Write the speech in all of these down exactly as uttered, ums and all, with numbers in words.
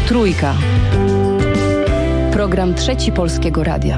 Trójka. Program Trzeci Polskiego Radia.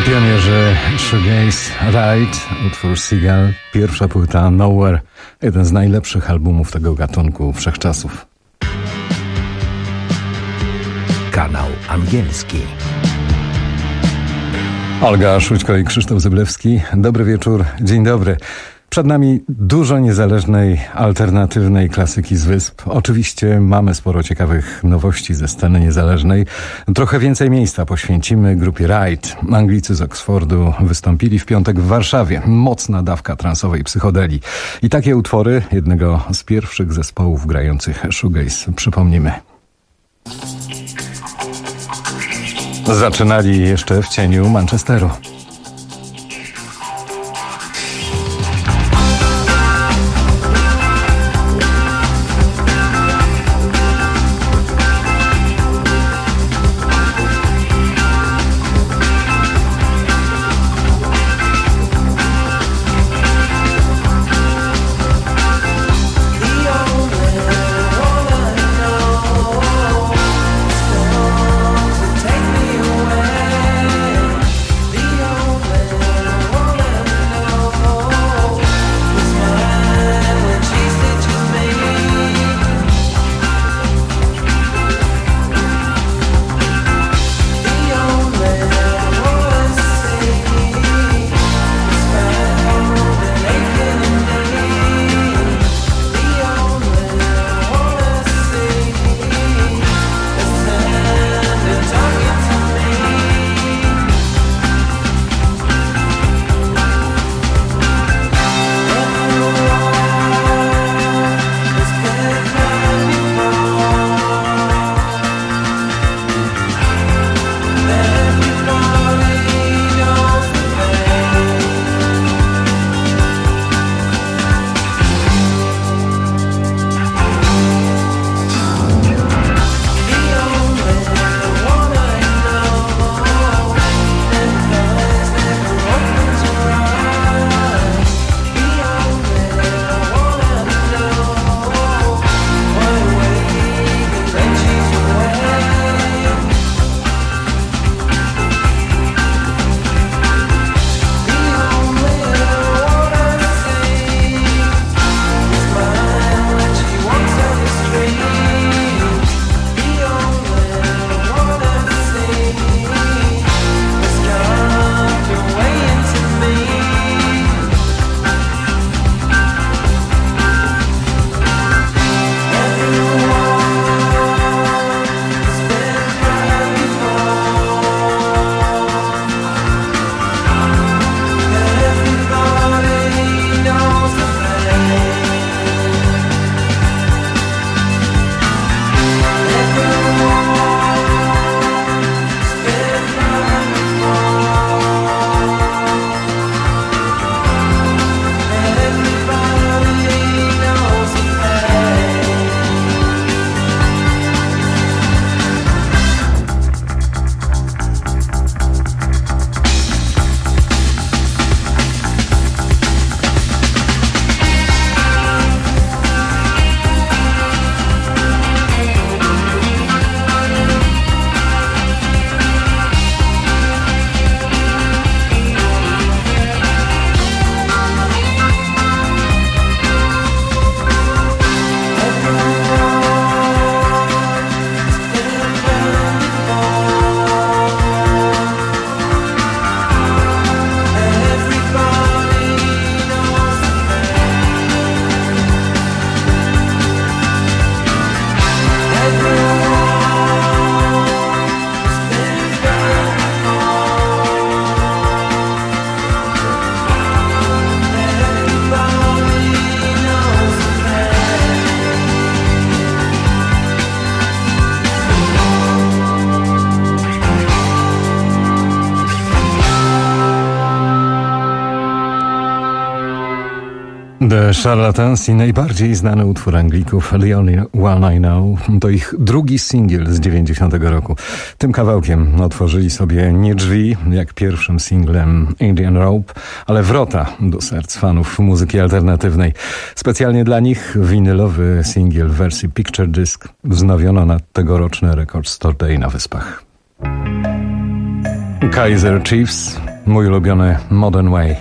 Pionierzy shoegaze, Ride, utwór Seagull, pierwsza płyta Nowhere, jeden z najlepszych albumów tego gatunku wszechczasów. Kanał Angielski. Olga Szućko i Krzysztof Zyblewski. Dobry wieczór, dzień dobry. Przed nami dużo niezależnej, alternatywnej klasyki z wysp. Oczywiście mamy sporo ciekawych nowości ze sceny niezależnej. Trochę więcej miejsca poświęcimy grupie Ride. Anglicy z Oxfordu wystąpili w piątek w Warszawie. Mocna dawka transowej psychodelii. I takie utwory jednego z pierwszych zespołów grających shoegaze przypomnimy. Zaczynali jeszcze w cieniu Manchesteru. The Charlatans i najbardziej znany utwór Anglików The Only One I Know to ich drugi singiel z dziewięćdziesiątego roku. Tym kawałkiem otworzyli sobie nie drzwi, jak pierwszym singlem Indian Rope, ale wrota do serc fanów muzyki alternatywnej. Specjalnie dla nich winylowy singiel w wersji Picture Disc wznowiono na tegoroczny Record Store Day na Wyspach. Kaiser Chiefs Mój ulubiony Modern Way.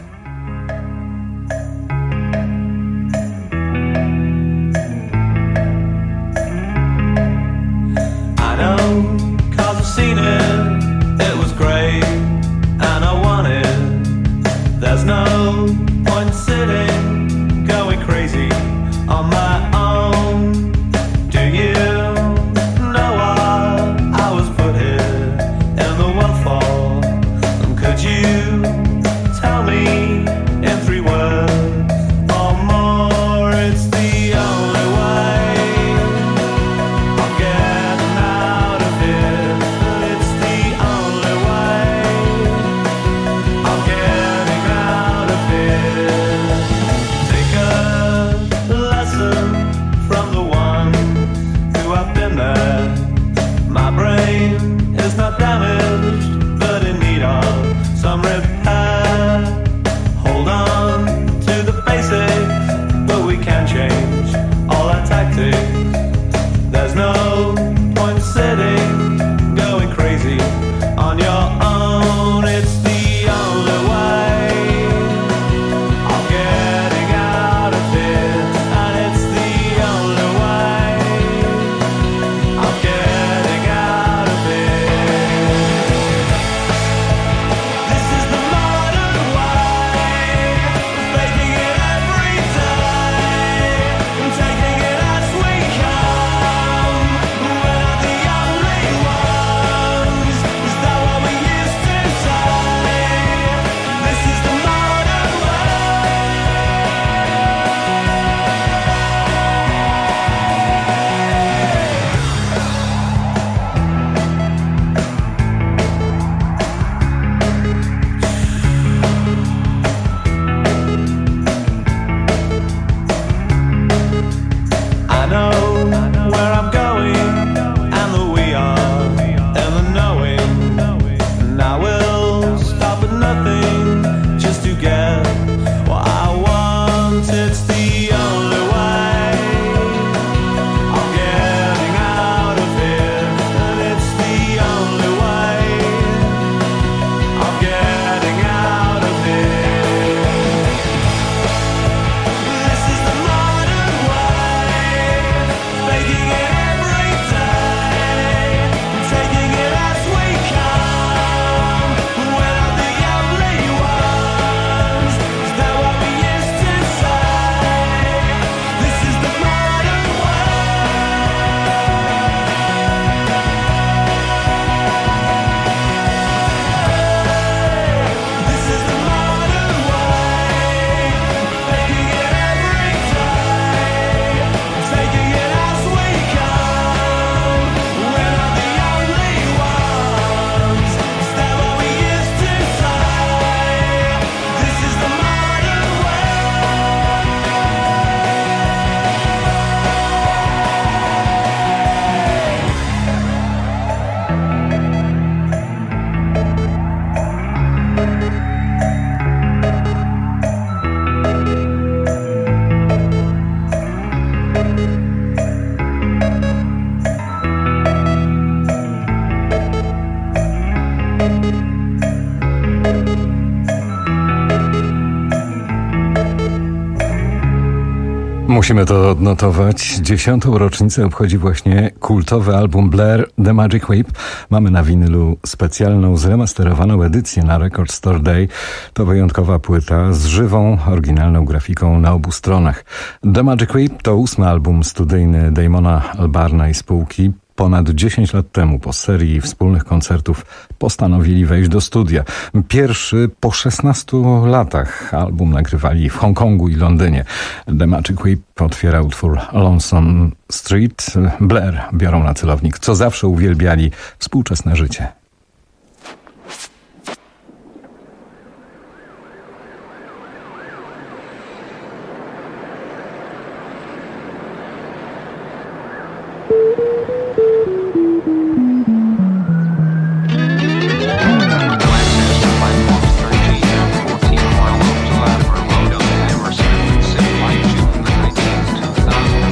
Musimy to odnotować. Dziesiątą rocznicę obchodzi właśnie kultowy album Blair, The Magic Whip. Mamy na winylu specjalną, zremasterowaną edycję na Record Store Day. To wyjątkowa płyta z żywą, oryginalną grafiką na obu stronach. The Magic Whip to ósmy album studyjny Damona Albarna i spółki. Ponad dziesięć lat temu, po serii wspólnych koncertów, postanowili wejść do studia. Pierwszy po szesnastu latach album nagrywali w Hongkongu i Londynie. The Magic Whip otwiera utwór Lonesome Street. Blair biorą na celownik, co zawsze uwielbiali, współczesne życie.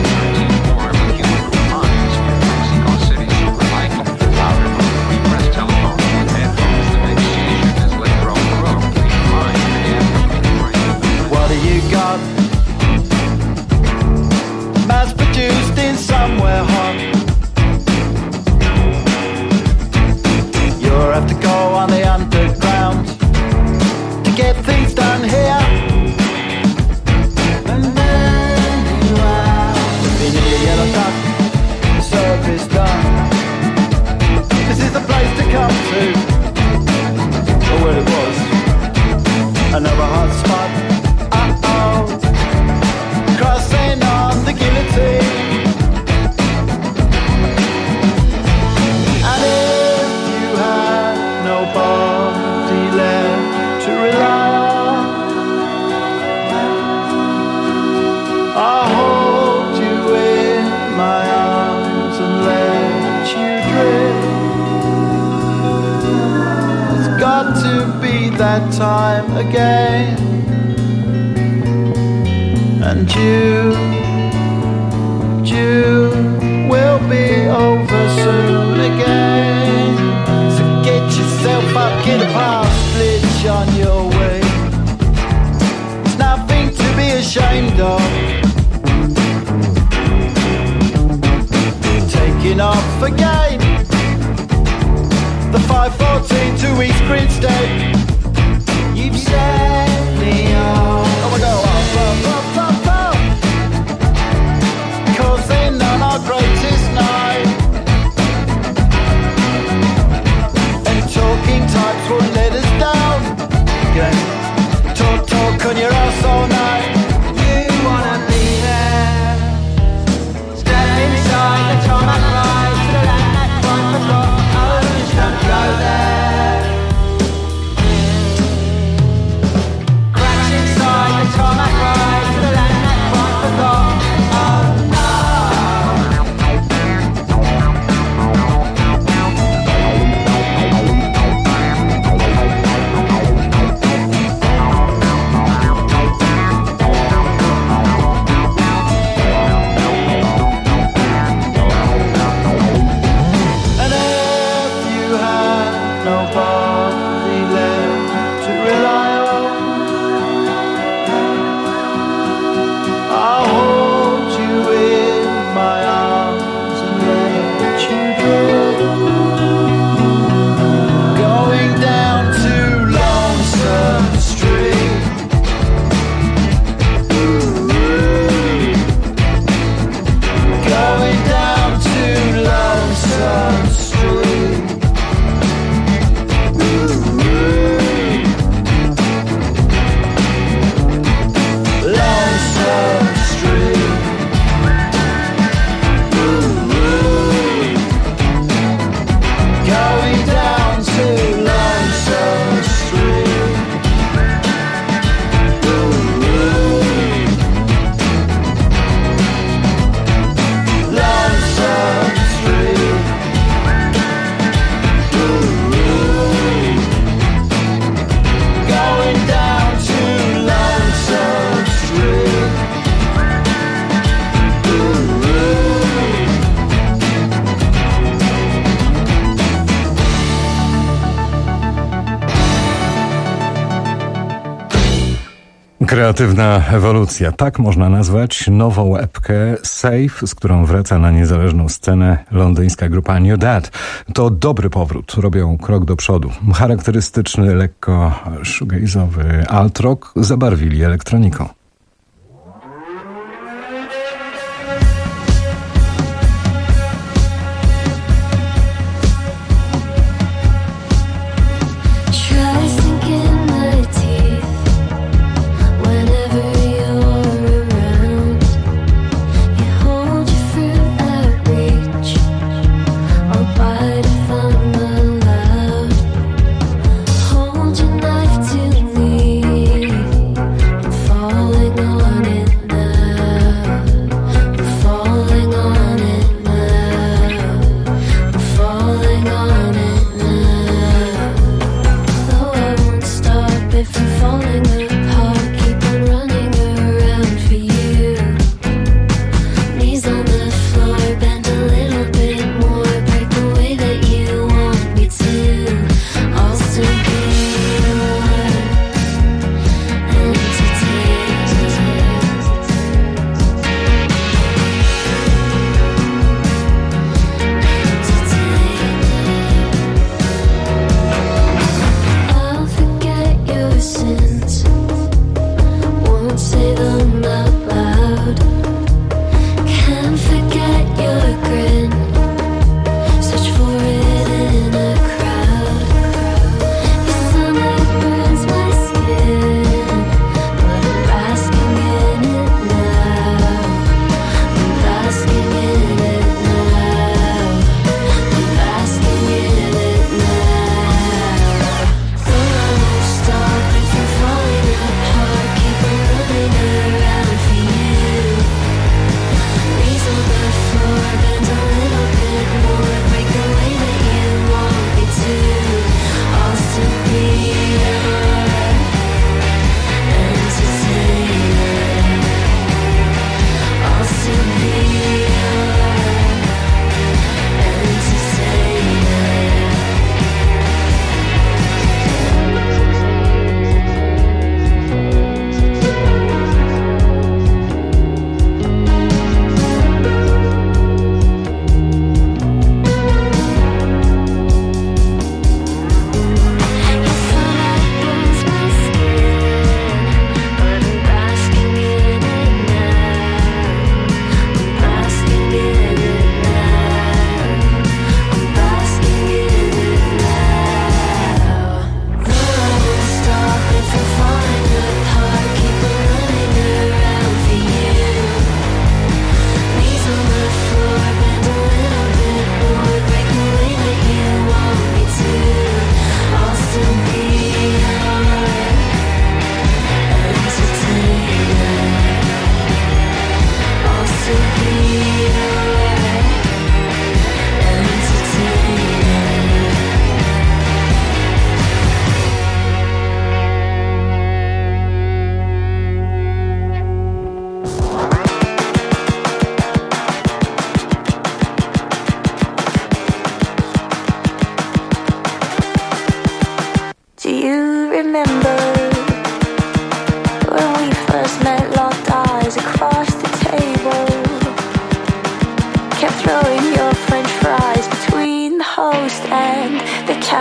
Tell got, mass produced in somewhere hot. You'll have to go on the underground to get things done here. And then you are in the yellow duck, service done. This is the place to come to. Or well it was. Another hot spot. Uh-oh. Crossing on the guillotine. And if you had nobody left to rely on, I'll hold you in my arms and let you drift. It's got to be that time again, and you, you will be over soon again. So get yourself up, get a partridge on your way. It's nothing to be ashamed of. Taking off again, the five fourteen to East Grinstead. You've set me off. Oh my God, up, up, up, up, up. Causing on our greatest night. And talking types won't let us down. Again, talk, talk on your ass all night. You wanna be there. Step inside the tarmac ride to the land that quite forgot. Oh, just don't go there. Cracks inside the tarmac ride to the land that quite forgot. Oh no. And if you had nobody left to rely on, I'll hold you in my arms and let you drift. Going down to Lonesome Street. Going down to Lonesome Street. Lonesome Street. Going down to Lonesome Street. Lonesome Street. Going down to Lonesome Street. Kreatywna ewolucja, tak można nazwać nową epkę Safe, z którą wraca na niezależną scenę londyńska grupa New Dad. To dobry powrót, robią krok do przodu. Charakterystyczny, lekko shoegaze'owy alt-rock zabarwili elektroniką. Try sinking my teeth whenever you're around. You hold your fruit out reach. I'll bite if I'm allowed. Hold your knife to me and fall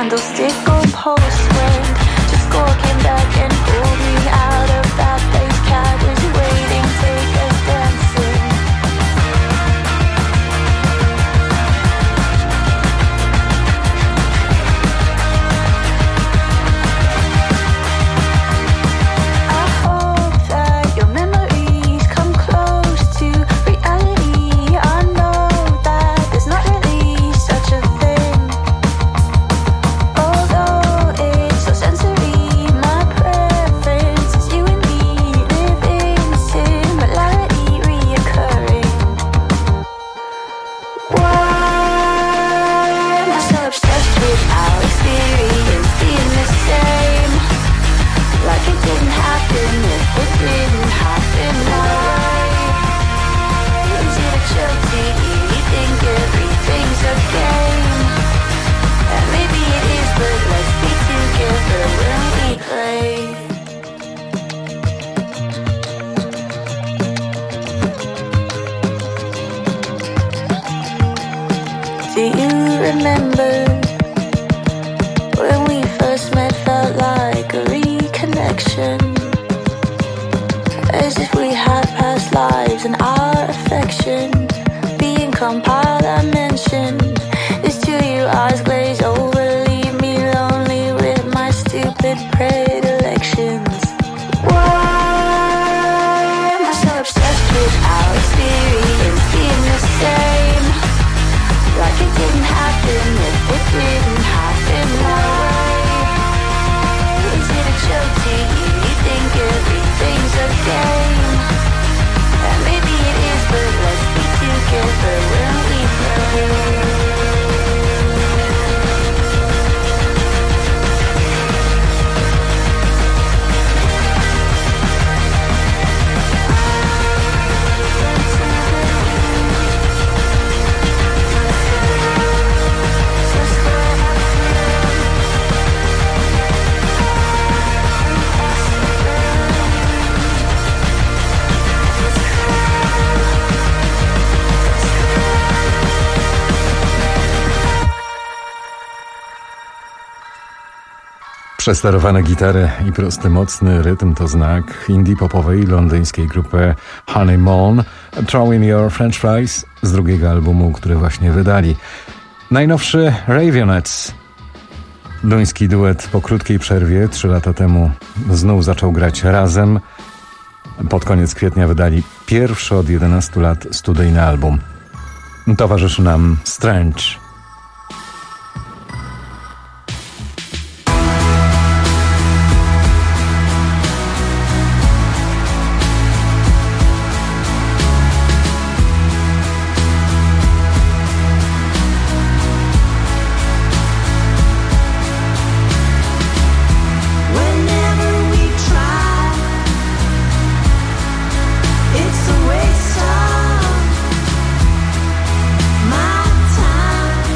candlestick or postman, just walking back and pulled me out of that place. Cat was waiting, take us dancing. I hope that your memories come close to reality. I know that there's not really such a thing. Although it's so sensory, my preference is you and me living similarity reoccurring. Why am I so obsessed with our experience being the same? Like it didn't happen if it didn't happen. Why is it a joke to you? You think everything's a game, and maybe it is, but let's be together when we play. Do you remember when we first met? Felt like a reconnection, as if we had past lives and our affection being compiled. I mentioned this to you, eyes glaze over, leave me lonely with my stupid predilections. Why am I so obsessed with our experience being the same? Like it didn't happen if it didn't happen. Why is it a joke to you? You think everything's a game, and maybe it is, but let's be together when we play. Przesterowane gitary i prosty, mocny rytm to znak indie popowej londyńskiej grupy Honeymoon, Throw in Your French Fries z drugiego albumu, który właśnie wydali. Najnowszy Raveonettes. Duński duet po krótkiej przerwie trzy lata temu znów zaczął grać razem. Pod koniec kwietnia wydali pierwszy od jedenastu lat studyjny album. Towarzyszy nam Strange. It's a waste of my time.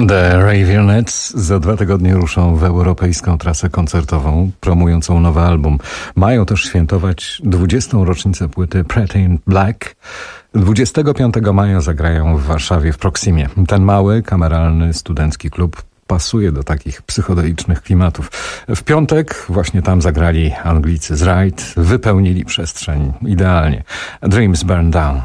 The Raveonettes za dwa tygodnie ruszą w europejską trasę koncertową promującą nowy album. Mają też świętować dwudziestą rocznicę płyty Pretty in Black. dwudziestego piątego maja zagrają w Warszawie w Proximie. Ten mały, kameralny, studencki klub pasuje do takich psychodelicznych klimatów. W piątek właśnie tam zagrali Anglicy z Ride, wypełnili przestrzeń idealnie. Dreams Burn Down.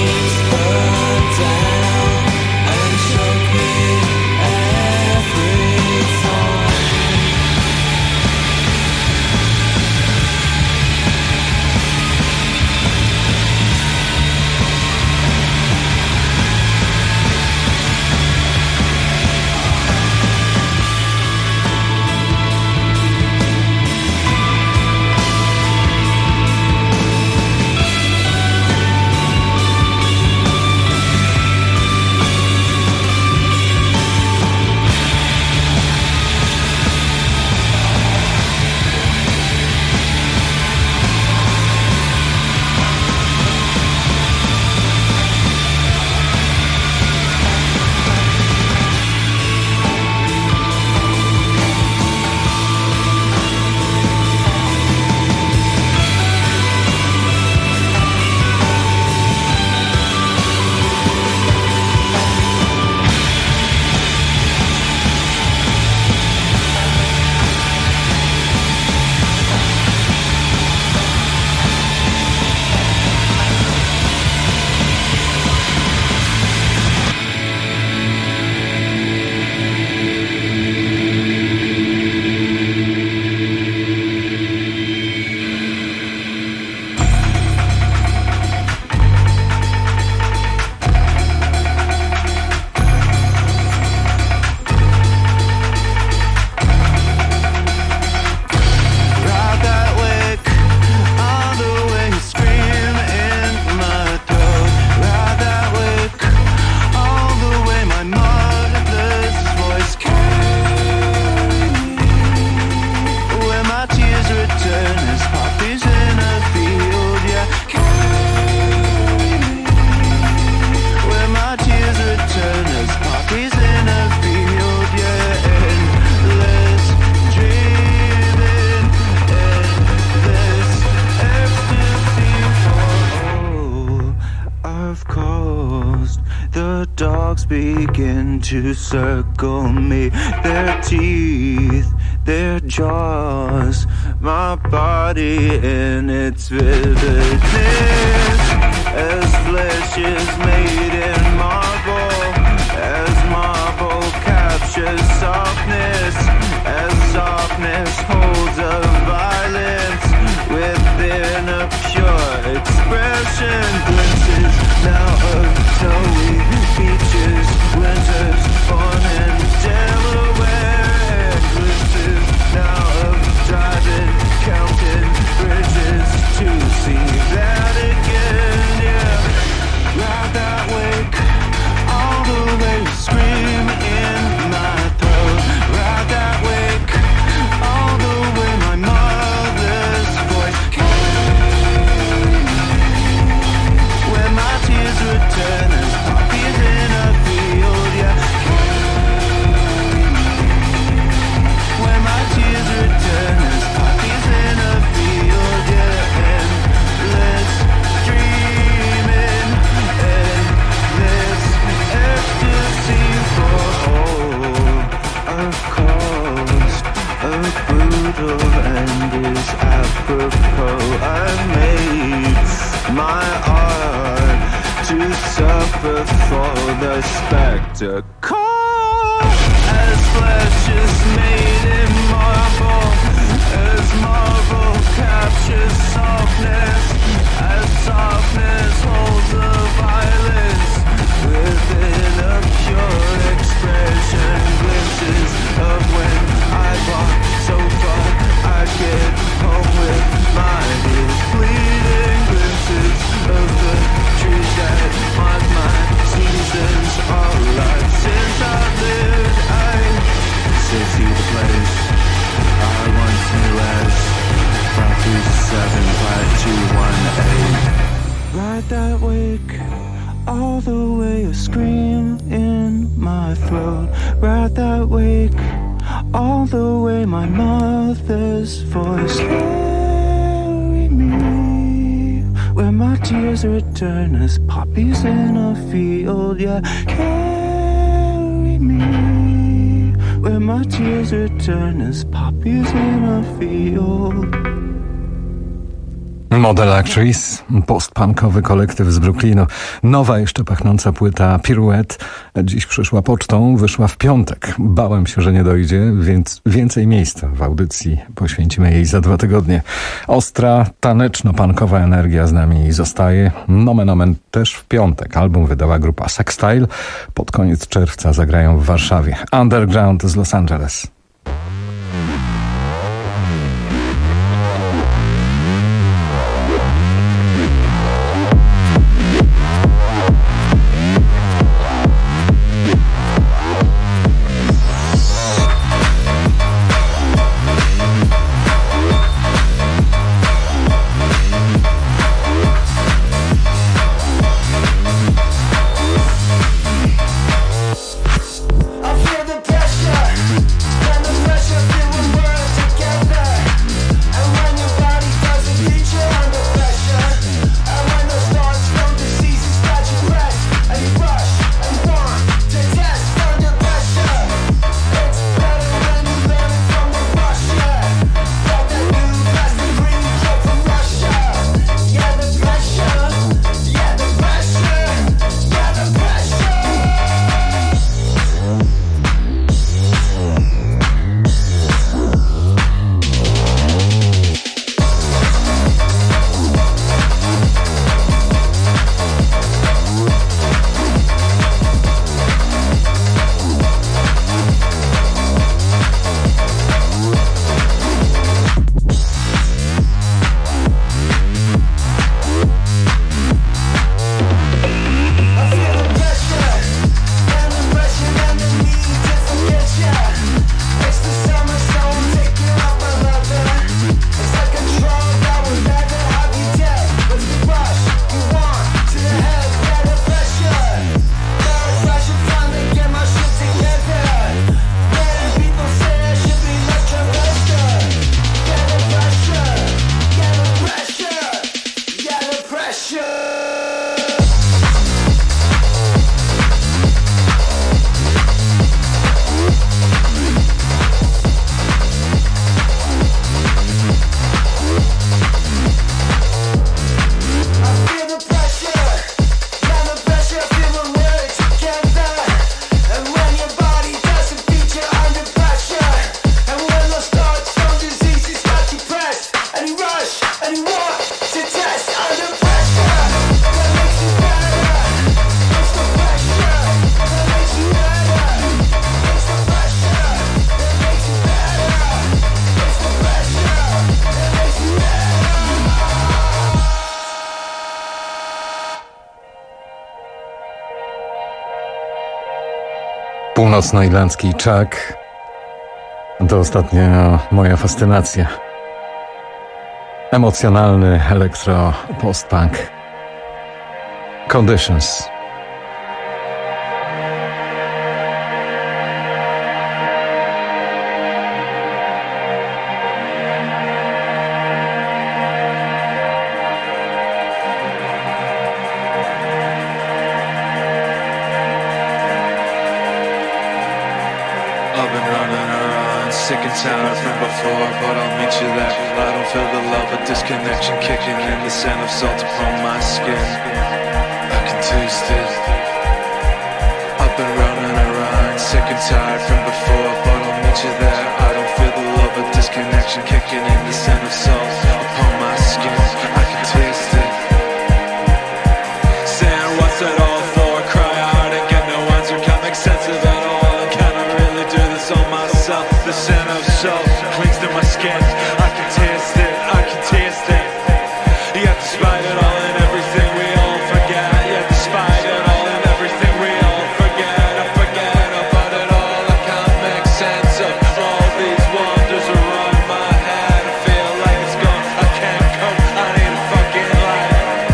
Free dogs begin to circle me. Their teeth, their jaws, my body in its vividness. As flesh is made in marble, as marble captures softness, as softness holds a violence within a pure expression. Glimpses now of snowy beaches, winters born in Delaware. And glimpses now of driving, counting bridges to see that again. Yeah, ride that wake all the way, scream in my throat. Ride that wake all the way, my mother's voice carry me. When my tears return as poppies in a field, yeah, carry me. When my tears return as poppies in a field, yeah, endless dreaming, endless ecstasy for all of cause of brutal and is apropos. I've made my art to suffer for the spectacle. As flesh is made in marble, as marble captures softness, as softness holds a violence within a pure expression. Glimpses of when I walk so far I get home with my ears bleeding. Glimpses of the trees that mark my seasons. All right, since I lived, I still see the place I once knew as five two seven five two one eight. Ride that wake all the way, a scream in my throat. Ride that wake all the way, my mother's voice carry me. Where my tears return as poppies in a field, yeah, carry me. Where my tears return as poppies in a field. Model Actress, post-punkowy kolektyw z Brooklynu. Nowa, jeszcze pachnąca płyta Pirouette dziś przyszła pocztą, wyszła w piątek. Bałem się, że nie dojdzie, więc więcej miejsca w audycji poświęcimy jej za dwa tygodnie. Ostra, taneczno-punkowa energia z nami zostaje. Nomen omen też w piątek. Album wydała grupa Sextile. Pod koniec czerwca zagrają w Warszawie. Underground z Los Angeles. I feel the pressure. Północnoirlandzki Chuck to ostatnio moja fascynacja. Emocjonalny elektro post-punk. Conditions. Sick and tired from before, but I'll meet you there. I don't feel the love, a disconnection kicking in, the scent of salt upon my skin. I can taste it. I've been running around, sick and tired from before, but I'll meet you there. I don't feel the love, a disconnection kicking in, the scent of salt upon my skin. I can taste it. Saying what's it all for? Cry out and get no answer, can't make sense of it all. And can I really do this on myself? The scent of salt clings to my skin. I can taste it, I can taste it. Yeah, despite it all and everything we all forget. Yeah, despite it all and everything we all forget. I forget about it all, I can't make sense of all these wonders around my head. I feel like it's gone, I can't cope, I need a fucking light.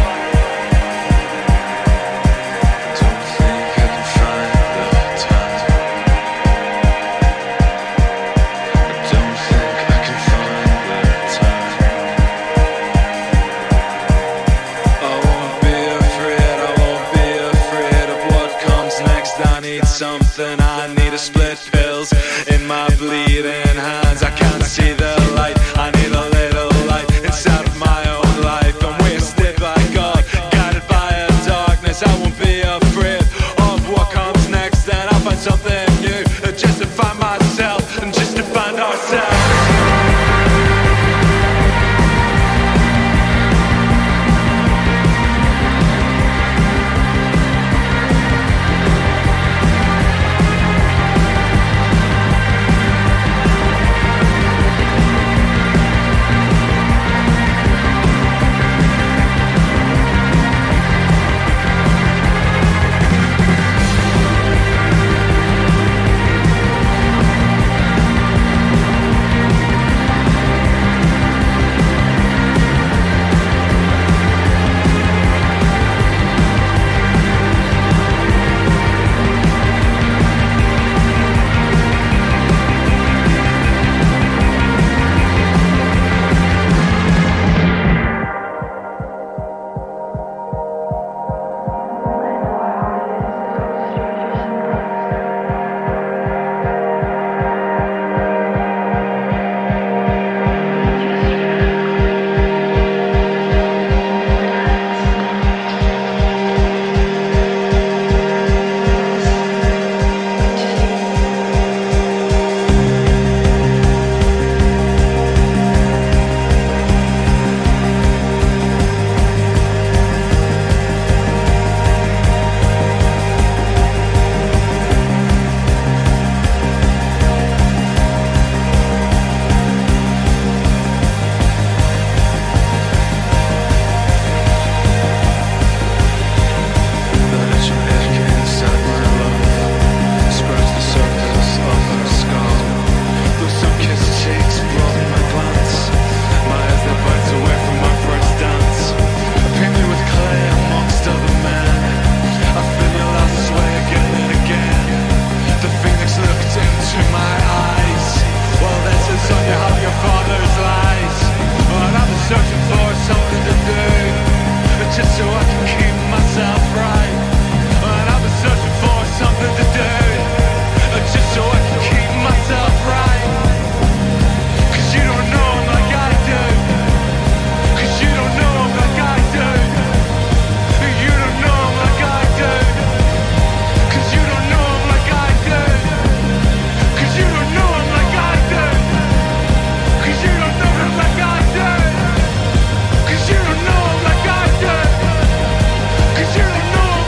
Don't think I can find the time. Don't think I can find the time. I won't be afraid, I won't be afraid of what comes next. I need something, I need a split pills in my bleeding hands. I can't see the light, I need a little light inside of my own life. I'm wasted by God, guided by a darkness. I won't be afraid of what comes next, and I'll find something new just to find myself and just to find ourselves. Just so I can keep myself right. And I've been searching for something to do, just so I can keep myself right. Cause you don't know I'm like I do. Cause you don't know I'm like I do. You don't know I'm like I do. Cause you don't know I'm like I do. Cause you don't know I'm like I do. Cause you don't know I'm like I do. Cause you don't know I'm like I do. Cause you don't know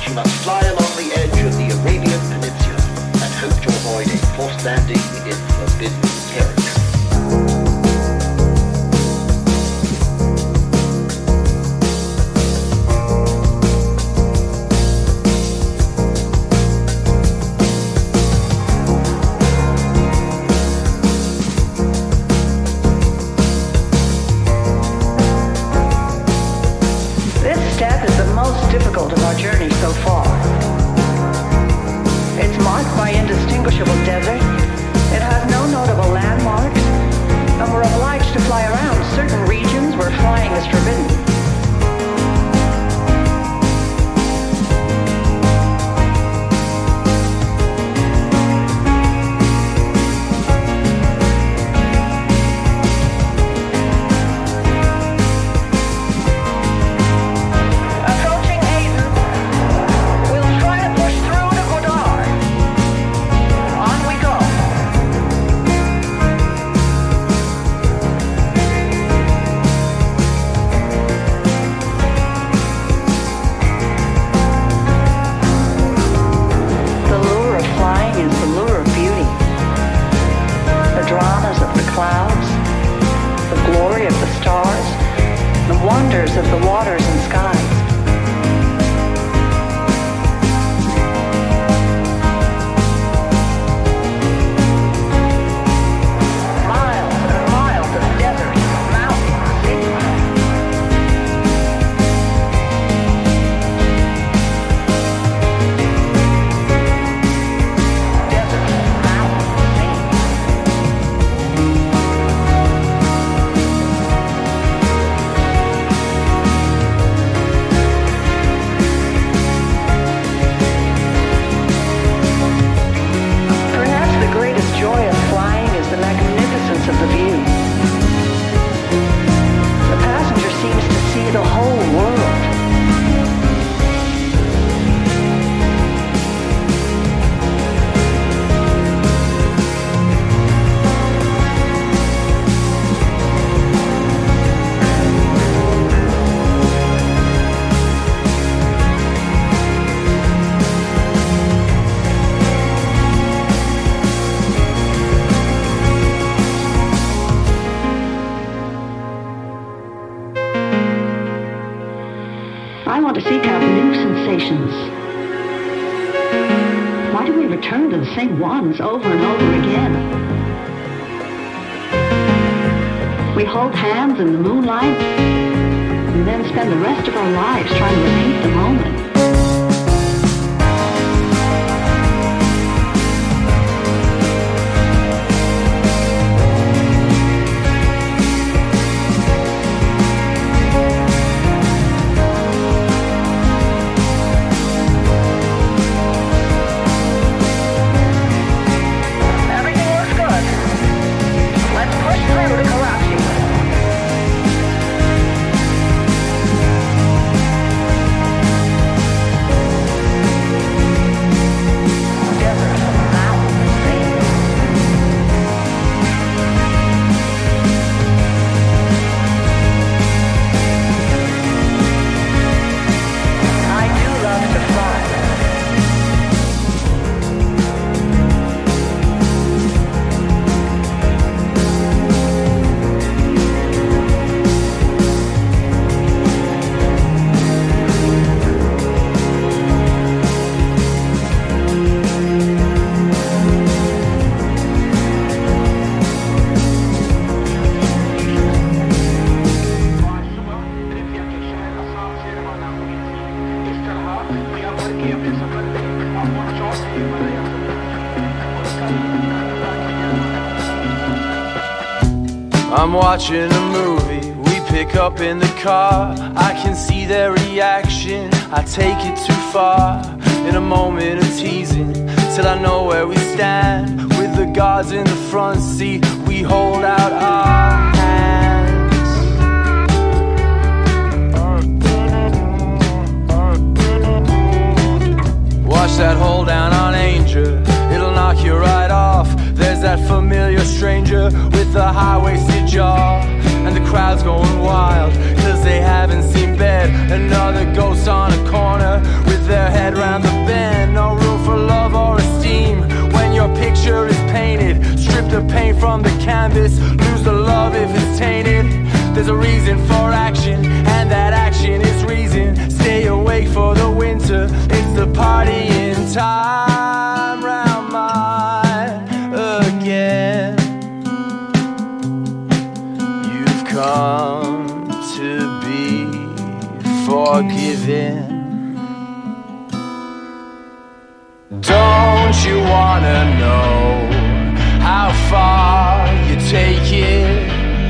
you must fly along the edge of the Arabian Peninsula and hope to avoid a forced landing in forbidden territory. Difficult of our journey so far. It's marked by indistinguishable desert. It has no notable landmarks, and we're obliged to fly around certain regions where flying is forbidden. Of the waters and skies. Miles and miles of desert, mountains, cities. Desert, mountains, cities. Joy of flying is the magnificence of the view. The passenger seems to see the whole world. I want to seek out new sensations. Why do we return to the same ones over and over again? We hold hands in the moonlight and then spend the rest of our lives trying to repeat the moment. I'm watching a movie, we pick up in the car. I can see their reaction, I take it too far. In a moment of teasing, till I know where we stand. With the guards in the front seat, we hold out our hands. Watch that hold down on Angel, it'll knock you right off. There's that familiar stranger with the high-waisted jaw. And the crowd's going wild, cause they haven't seen bed. Another ghost on a corner with their head round forgiven. Don't you wanna know how far you take it?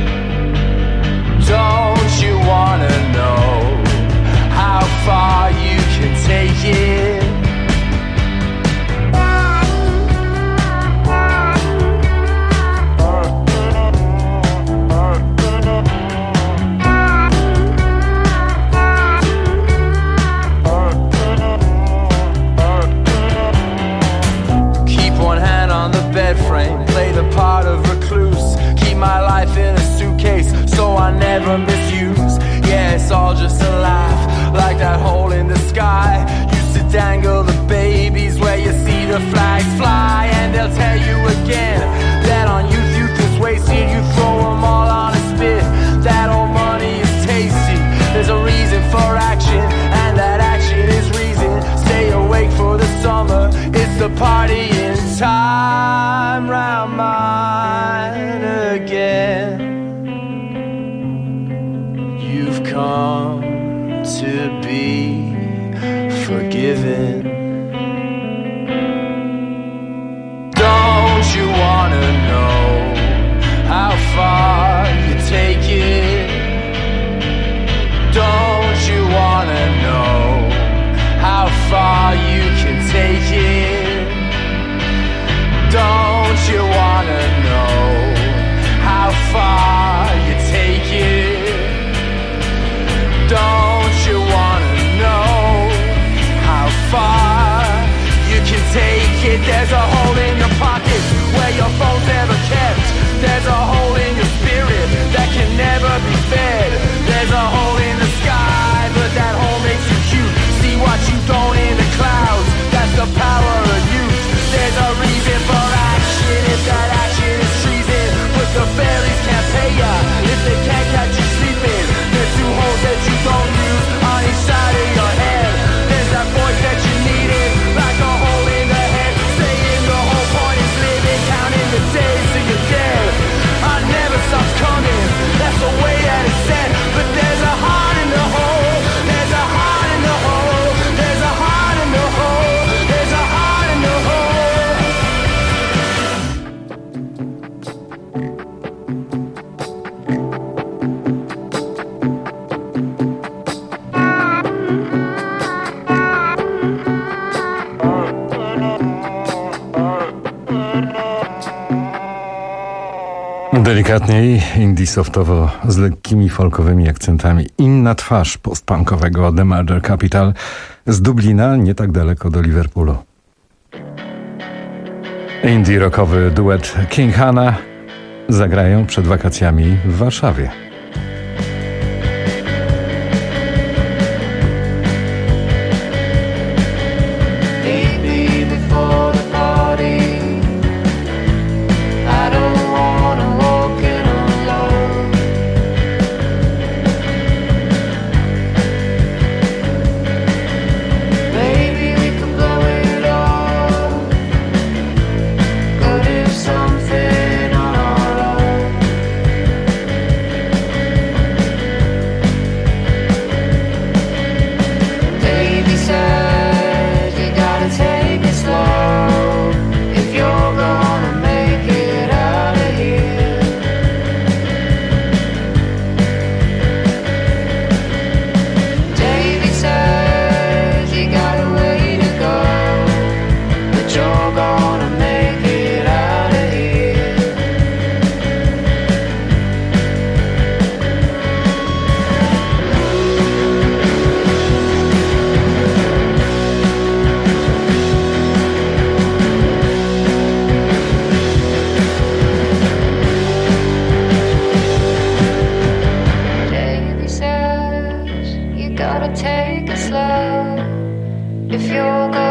Don't you wanna know how far you can take it? Frame, play the part of recluse, keep my life in a suitcase so I never misuse. Yeah, it's all just a laugh, like that hole in the sky. Used to dangle the babies where you see the flags fly. And they'll tell you again that on youth, youth is wasted. You throw them all on a spit, that old money is tasty. There's a reason for action, and that action is reason. Stay awake for the summer, it's the party in time round mine again. You've come to be forgiven. Don't you wanna know how far you take it? Don't you wanna know how far you can take it? Don't you wanna know how far you take it? Don't you wanna know how far you can take it? There's a hole in your pocket where your phone's never kept. There's a hole in your spirit that can never be fed. There's a hole in the sky, but that hole makes you cute. See what you don't in the clouds, that's the power of youth. There's a reason for action, if that action is treason. But the fairies can't pay ya if they can't catch you sleeping. There's two holes that you don't use on each side of your head. There's that voice that you needed, like a hole in the head, saying the whole point is living, counting the days till you're dead. I never stop coming, that's the way that it's said. But there's a heart in the hole, there's a heart in the hole, there's a heart in the hole, there's a heart in the hole. Delikatniej, indie softowo, z lekkimi folkowymi akcentami. Inna twarz postpunkowego The Murder Capital z Dublina, nie tak daleko do Liverpoolu. Indie rockowy duet King Hannah zagrają przed wakacjami w Warszawie. Take it slow if you're going